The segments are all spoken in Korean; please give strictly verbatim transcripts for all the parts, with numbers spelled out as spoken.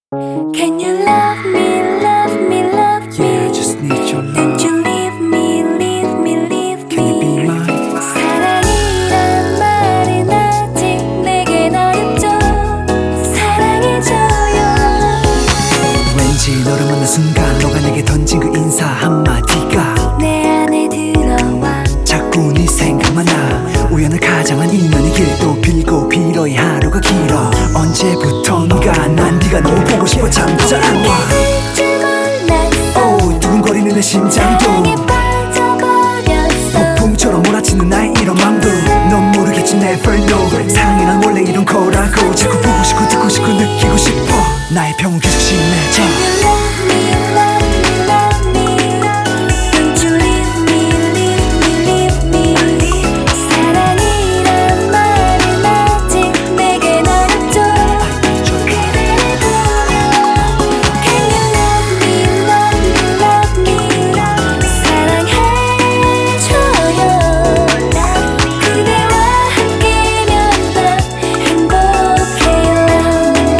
Can you love me, love me, love me? Yeah, I just need your Don't love. you leave me, leave me, leave Can you be me. mine? 사랑이란 말은 아직 내겐 어렵죠. 사랑해줘요. 왠지 너를 만난 순간 너가 내게 던진 그 인사 한마디가 내 안에 들어와. 자꾸 네 생각만 나. 우연을 가장한 인연의 길도 빌고 빌어야 하루가 길어. 언제부턴가 난 네가 너무 보고 싶어 잠도 잘 안 와. 줄 몰랐어. 오, 두근거리는 내 심장도 사랑에 빠져버렸어. 폭풍처럼 몰아치는 나의 이런 맘도 넌 모르겠지 never know. 사랑이란 원래 이런 거라고. 자꾸 보고 싶고 듣고 싶고 느끼고 싶어. 나의 병은 계속 심해져. Can you love me, love me, love me? Don't you leave me, leave me, leave me. 사랑이란 말은 아직 내겐 어렵죠. 그대를 보며 Can you love me, love me, love me? 사랑해줘요. 그대와 함께면 다 행복해요.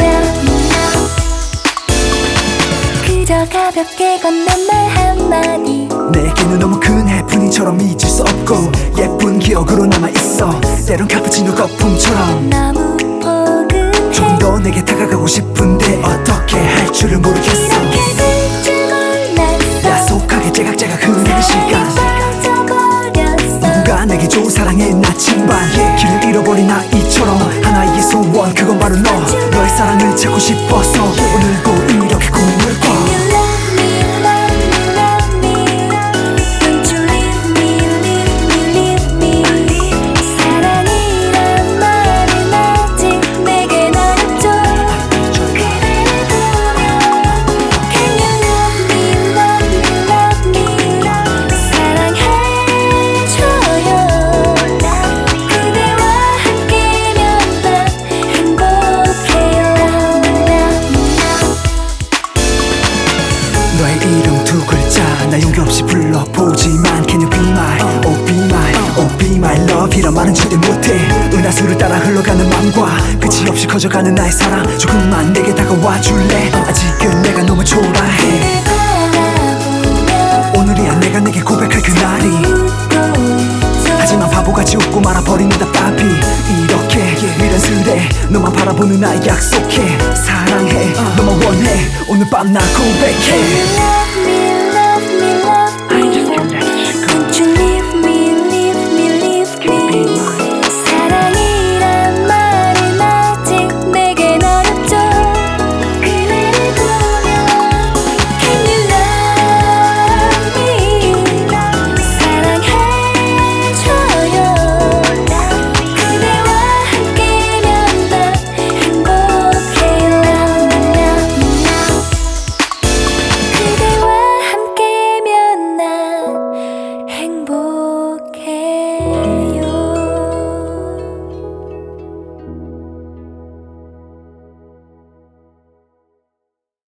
그저 가볍게 건넨 말 한마디. 내게는 너무 큰 해프닝처럼 잊을 수 없고 예쁜 기억으로 남아있어. 때론 카푸치노 거품처럼 너무 포근해. 조금 더 내게 다가가고 싶은데 어떻게 할 줄을 모르겠어. 이렇게 될 줄 몰랐어. 야속하게 제각제각 흐르는 시간. 빠져버렸어. 누가 내게 좋은 사랑의 나침반. 길을 잃어버린 아이처럼 하나의 소원 그건 바로 너. 너의 사랑을 찾고 싶어서 오늘도 이렇게 꿈을 꿔. Can you love me, love me, love me? Don't you leave me, leave me, leave me. 사랑이란 말은 아직 내겐 어렵죠. 그대를 보며 Can you love me, love me, love me? 사랑해줘요. 그대와 함께면 다 행복해요. 너의 이름 두 글자 나 용기 없이 불러보지만 Can you be my, oh be my, oh be my love 이런 말은 절대 못해. 은하수를 따라 흘러가는 맘과 끝이 없이 커져가는 나의 사랑 조금만 내게 다가와 줄래. 아직은 내가 너무 초라해. 오늘이야 내가 내게 고백할 그날이. 하지만 바보같이 웃고 말아버리는 답답이 이렇게 미련스레 너만 바라보는 나 약속해. 사랑해 너만 원해 오늘 밤 나 고백해.